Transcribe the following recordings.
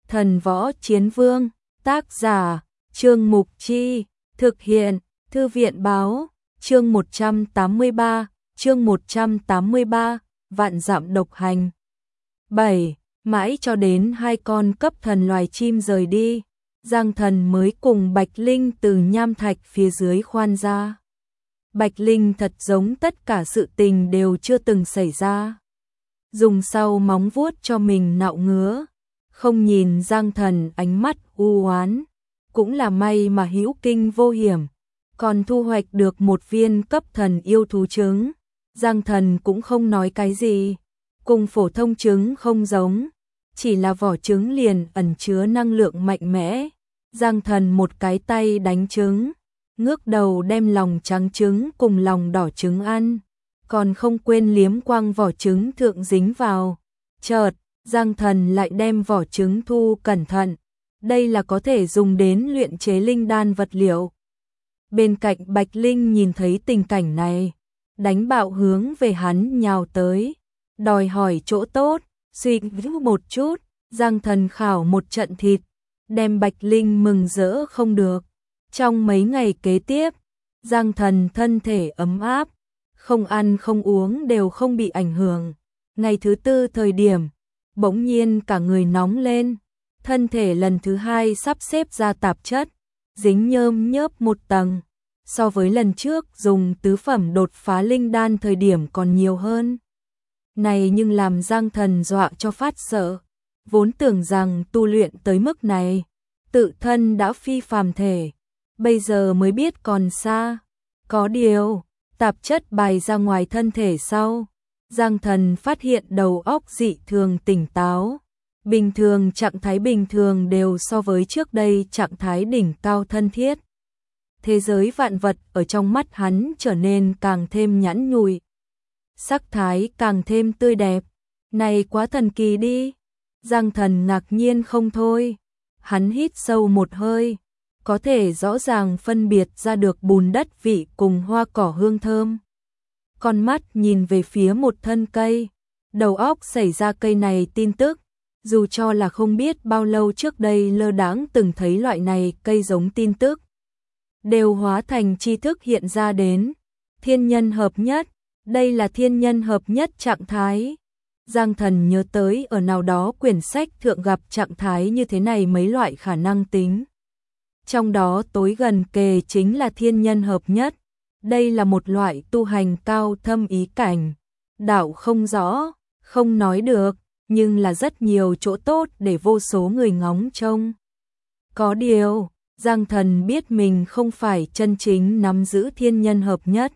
Thần Võ Chiến Vương, tác giả, Trương Mục Chi, thực hiện, Thư viện Báo, chương 183, Vạn Dặm Độc Hành. 7. Mãi cho đến hai con cấp thần loài chim rời đi, Giang Thần mới cùng Bạch Linh từ nham thạch phía dưới khoan ra. Bạch Linh thật giống tất cả sự tình đều chưa từng xảy ra. Dùng sau móng vuốt cho mình nạo ngứa, không nhìn Giang Thần ánh mắt u oán, cũng là may mà hữu kinh vô hiểm, còn thu hoạch được một viên cấp thần yêu thú trứng. Giang Thần cũng không nói cái gì, cùng phổ thông trứng không giống, chỉ là vỏ trứng liền ẩn chứa năng lượng mạnh mẽ. Giang Thần một cái tay đánh trứng, ngước đầu đem lòng trắng trứng cùng lòng đỏ trứng ăn, còn không quên liếm quăng vỏ trứng thượng dính vào. Chợt, Giang Thần lại đem vỏ trứng thu cẩn thận, đây là có thể dùng đến luyện chế linh đan vật liệu. Bên cạnh Bạch Linh nhìn thấy tình cảnh này, đánh bạo hướng về hắn nhào tới, đòi hỏi chỗ tốt. Suy nghĩ một chút, Giang Thần khảo một trận thịt, đem Bạch Linh mừng rỡ không được. Trong mấy ngày kế tiếp, Giang Thần thân thể ấm áp, không ăn không uống đều không bị ảnh hưởng. Ngày thứ tư thời điểm, bỗng nhiên cả người nóng lên, thân thể lần thứ hai sắp xếp ra tạp chất, dính nhơm nhớp một tầng, so với lần trước dùng tứ phẩm đột phá linh đan thời điểm còn nhiều hơn. Này nhưng làm Giang Thần dọa cho phát sợ, vốn tưởng rằng tu luyện tới mức này, tự thân đã phi phàm thể, bây giờ mới biết còn xa. Có điều, tạp chất bài ra ngoài thân thể sau, Giang Thần phát hiện đầu óc dị thường tỉnh táo, bình thường trạng thái bình thường đều so với trước đây trạng thái đỉnh cao thân thiết. Thế giới vạn vật ở trong mắt hắn trở nên càng thêm nhẵn nhụi, sắc thái càng thêm tươi đẹp. Này quá thần kỳ đi. Giang Thần ngạc nhiên không thôi. Hắn hít sâu một hơi, có thể rõ ràng phân biệt ra được bùn đất vị cùng hoa cỏ hương thơm. Con mắt nhìn về phía một thân cây, đầu óc xảy ra cây này tin tức, dù cho là không biết bao lâu trước đây lơ đãng từng thấy loại này cây giống tin tức, đều hóa thành tri thức hiện ra đến. Thiên nhân hợp nhất, đây là thiên nhân hợp nhất trạng thái. Giang Thần nhớ tới ở nào đó quyển sách thượng gặp trạng thái như thế này mấy loại khả năng tính. Trong đó tối gần kề chính là thiên nhân hợp nhất. Đây là một loại tu hành cao thâm ý cảnh, đạo không rõ, không nói được, nhưng là rất nhiều chỗ tốt để vô số người ngóng trông. Có điều, Giang Thần biết mình không phải chân chính nắm giữ thiên nhân hợp nhất,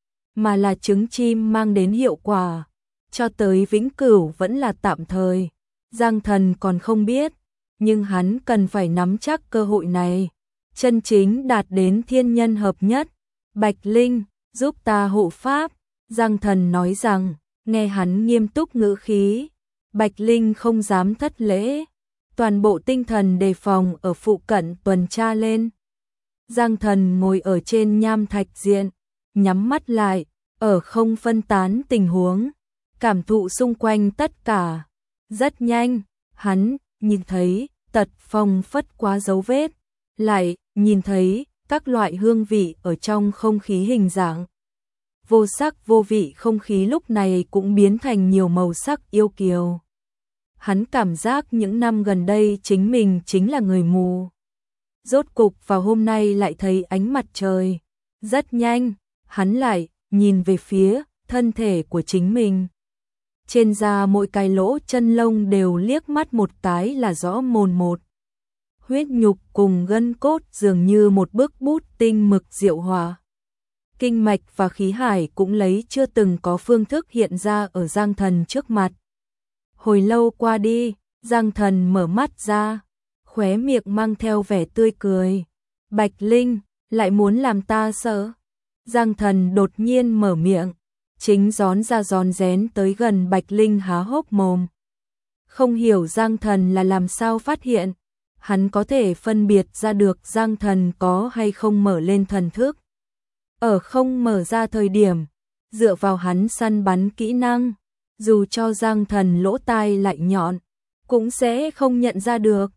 mà là trứng chim mang đến hiệu quả, cho tới vĩnh cửu vẫn là tạm thời. Giang Thần còn không biết, nhưng hắn cần phải nắm chắc cơ hội này, chân chính đạt đến thiên nhân hợp nhất. Bạch Linh, giúp ta hộ pháp. Giang Thần nói rằng, nghe hắn nghiêm túc ngữ khí, Bạch Linh không dám thất lễ, toàn bộ tinh thần đề phòng ở phụ cận tuần tra lên. Giang Thần ngồi ở trên nham thạch diện, nhắm mắt lại, ở không phân tán tình huống, cảm thụ xung quanh tất cả. Rất nhanh, hắn nhìn thấy tật phong phất quá dấu vết, lại nhìn thấy các loại hương vị ở trong không khí hình dạng. Vô sắc vô vị không khí lúc này cũng biến thành nhiều màu sắc yêu kiều. Hắn cảm giác những năm gần đây chính mình chính là người mù. Rốt cục vào hôm nay lại thấy ánh mặt trời. Rất nhanh, hắn lại nhìn về phía thân thể của chính mình. Trên da mỗi cái lỗ chân lông đều liếc mắt một cái là rõ mồn một. Huyết nhục cùng gân cốt dường như một bức bút tinh mực diệu hòa. Kinh mạch và khí hải cũng lấy chưa từng có phương thức hiện ra ở Giang Thần trước mặt. Hồi lâu qua đi, Giang Thần mở mắt ra, khóe miệng mang theo vẻ tươi cười. Bạch Linh, lại muốn làm ta sợ? Giang Thần đột nhiên mở miệng, chính rón ra rón rén tới gần Bạch Linh há hốc mồm. Không hiểu Giang Thần là làm sao phát hiện, hắn có thể phân biệt ra được Giang Thần có hay không mở lên thần thức. Ở không mở ra thời điểm, dựa vào hắn săn bắn kỹ năng, dù cho Giang Thần lỗ tai lại nhọn, cũng sẽ không nhận ra được.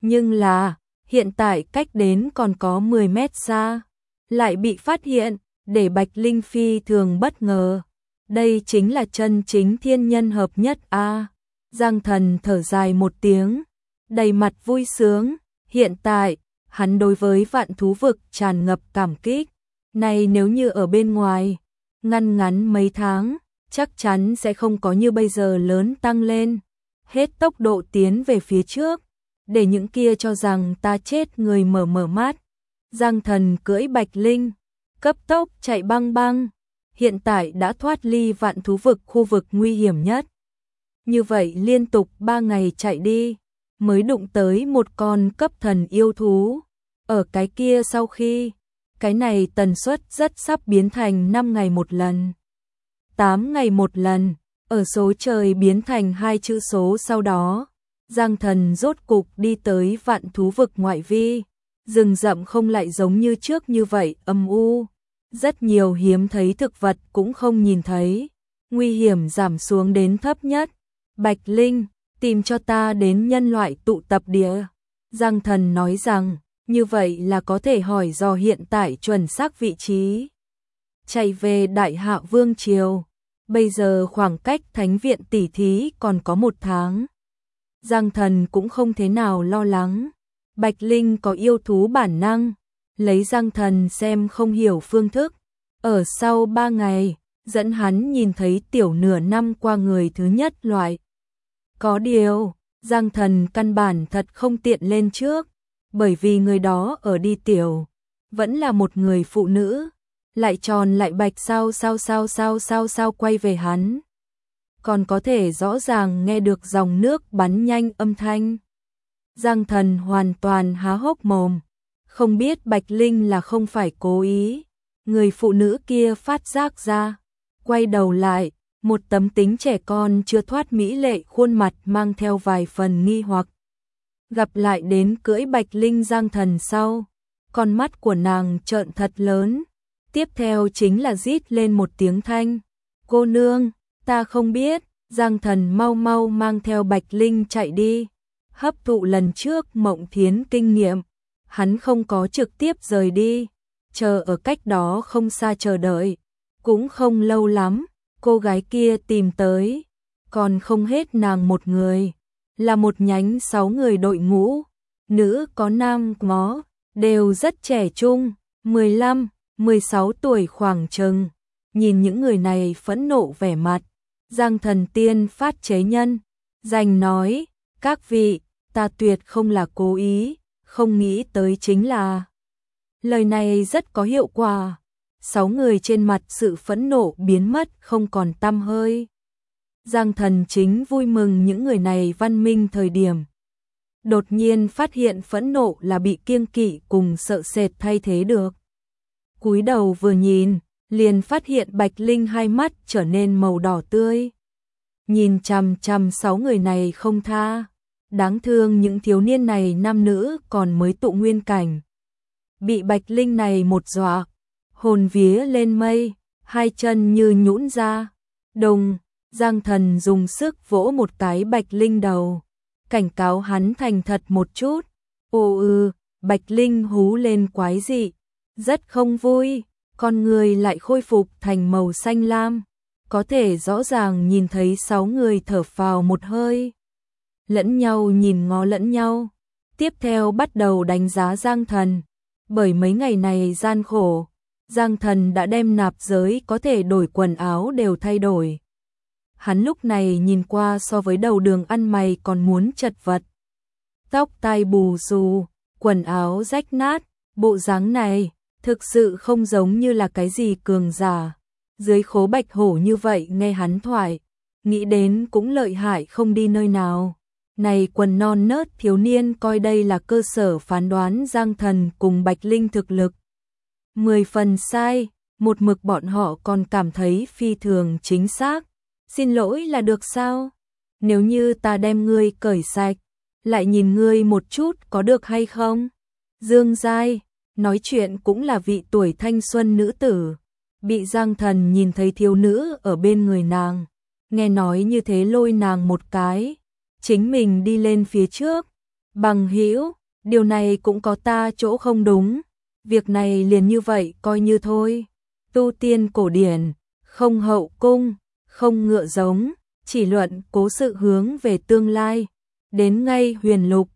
Nhưng là, hiện tại cách đến còn có 10 mét xa, lại bị phát hiện, để Bạch Linh phi thường bất ngờ. Đây chính là chân chính thiên nhân hợp nhất a. Giang Thần thở dài một tiếng, đầy mặt vui sướng, hiện tại, hắn đối với vạn thú vực tràn ngập cảm kích. Này nếu như ở bên ngoài, ngắn mấy tháng, chắc chắn sẽ không có như bây giờ lớn tăng lên, hết tốc độ tiến về phía trước, để những kia cho rằng ta chết người mở mắt. Giang Thần cưỡi Bạch Linh, cấp tốc chạy băng băng, hiện tại đã thoát ly vạn thú vực khu vực nguy hiểm nhất. Như vậy liên tục 3 ngày chạy đi, mới đụng tới một con cấp thần yêu thú. Ở cái kia sau khi, cái này tần suất rất sắp biến thành 5 ngày một lần, 8 ngày một lần, ở số trời biến thành 2 chữ số sau đó. Giang Thần rốt cục đi tới vạn thú vực ngoại vi, rừng rậm không lại giống như trước như vậy âm u, rất nhiều hiếm thấy thực vật cũng không nhìn thấy, nguy hiểm giảm xuống đến thấp nhất. Bạch Linh, tìm cho ta đến nhân loại tụ tập địa. Giang Thần nói rằng, như vậy là có thể hỏi dò hiện tại chuẩn xác vị trí. Chạy về Đại Hạ Vương Triều, bây giờ khoảng cách Thánh viện tỉ thí còn có 1 tháng. Giang Thần cũng không thế nào lo lắng, Bạch Linh có yêu thú bản năng, lấy Giang Thần xem không hiểu phương thức. Ở sau 3 ngày, dẫn hắn nhìn thấy tiểu nửa năm qua người thứ nhất loại. Có điều, Giang Thần căn bản thật không tiện lên trước, bởi vì người đó ở đi tiểu, vẫn là một người phụ nữ, lại tròn lại bạch sao quay về hắn. Còn có thể rõ ràng nghe được dòng nước bắn nhanh âm thanh. Giang Thần hoàn toàn há hốc mồm, không biết Bạch Linh là không phải cố ý. Người phụ nữ kia phát giác ra, quay đầu lại, một tấm tính trẻ con chưa thoát mỹ lệ khuôn mặt mang theo vài phần nghi hoặc. Gặp lại đến cưỡi Bạch Linh Giang Thần sau, con mắt của nàng trợn thật lớn, tiếp theo chính là rít lên một tiếng thanh. Cô nương, ta không biết. Giang Thần mau mang theo Bạch Linh chạy đi, hấp thụ lần trước Mộng Thiến kinh nghiệm, hắn không có trực tiếp rời đi, chờ ở cách đó không xa chờ đợi, cũng không lâu lắm, cô gái kia tìm tới, còn không hết nàng một người, là một nhánh 6 người đội ngũ, nữ có nam có, đều rất trẻ trung, 15, 16 tuổi khoảng chừng, nhìn những người này phẫn nộ vẻ mặt. Giang Thần tiên phát chế nhân, dành nói, các vị, ta tuyệt không là cố ý, không nghĩ tới chính là. Lời này rất có hiệu quả, 6 người trên mặt sự phẫn nộ biến mất không còn tăm hơi. Giang Thần chính vui mừng những người này văn minh thời điểm. Đột nhiên phát hiện phẫn nộ là bị kiêng kỵ cùng sợ sệt thay thế được. Cúi đầu vừa nhìn, liền phát hiện Bạch Linh hai mắt trở nên màu đỏ tươi. Nhìn chằm chằm 6 người này không tha. Đáng thương những thiếu niên này nam nữ còn mới tụ nguyên cảnh. Bị Bạch Linh này một dọa, hồn vía lên mây, hai chân như nhũn ra. Đùng, Giang Thần dùng sức vỗ một cái Bạch Linh đầu, cảnh cáo hắn thành thật một chút. Bạch Linh hú lên quái dị, rất không vui, con người lại khôi phục thành màu xanh lam, có thể rõ ràng nhìn thấy 6 người thở phào một hơi, lẫn nhau nhìn ngó lẫn nhau, tiếp theo bắt đầu đánh giá Giang Thần, bởi mấy ngày này gian khổ, Giang Thần đã đem nạp giới có thể đổi quần áo đều thay đổi. Hắn lúc này nhìn qua so với đầu đường ăn mày còn muốn chật vật. Tóc tai bù xù, quần áo rách nát, bộ dáng này thực sự không giống như là cái gì cường giả. Dưới khố bạch hổ như vậy nghe hắn thoại, nghĩ đến cũng lợi hại không đi nơi nào. Này quần non nớt thiếu niên coi đây là cơ sở phán đoán Giang Thần cùng Bạch Linh thực lực. 10 phần sai, một mực bọn họ còn cảm thấy phi thường chính xác. Xin lỗi là được sao? Nếu như ta đem ngươi cởi sạch, lại nhìn ngươi một chút có được hay không? Dương Giai, nói chuyện cũng là vị tuổi thanh xuân nữ tử. Bị Giang Thần nhìn thấy thiếu nữ ở bên người nàng. Nghe nói như thế lôi nàng một cái. Chính mình đi lên phía trước. Bằng hữu, điều này cũng có ta chỗ không đúng, việc này liền như vậy coi như thôi. Tu tiên cổ điển, không hậu cung, không ngựa giống, chỉ luận cố sự hướng về tương lai. Đến ngay huyền lục,